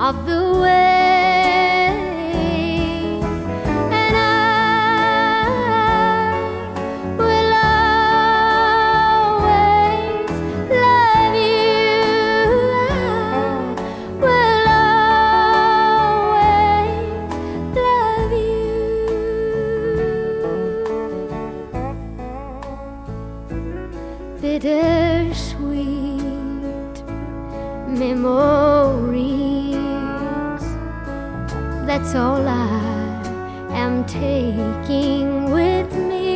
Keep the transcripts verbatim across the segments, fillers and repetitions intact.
of the way, and I will always love you. I will always love you. Bittersweet memories, that's all I am taking with me.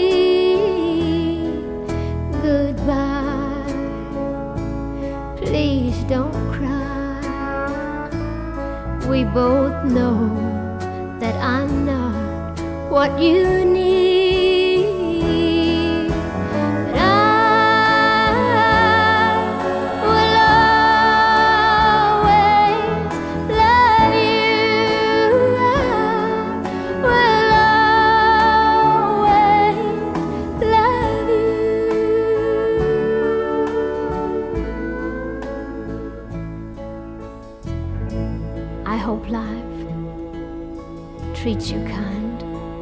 Goodbye, please don't cry. We both know that I'm not what you need. But I will always love you. I will always love you. I hope life treats you kind,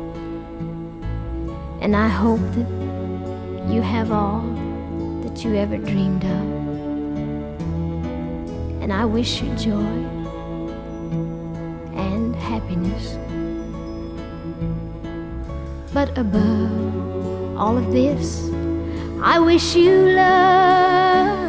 and I hope that you have all that you ever dreamed of, and I wish you joy and happiness. But above all of this, I wish you love.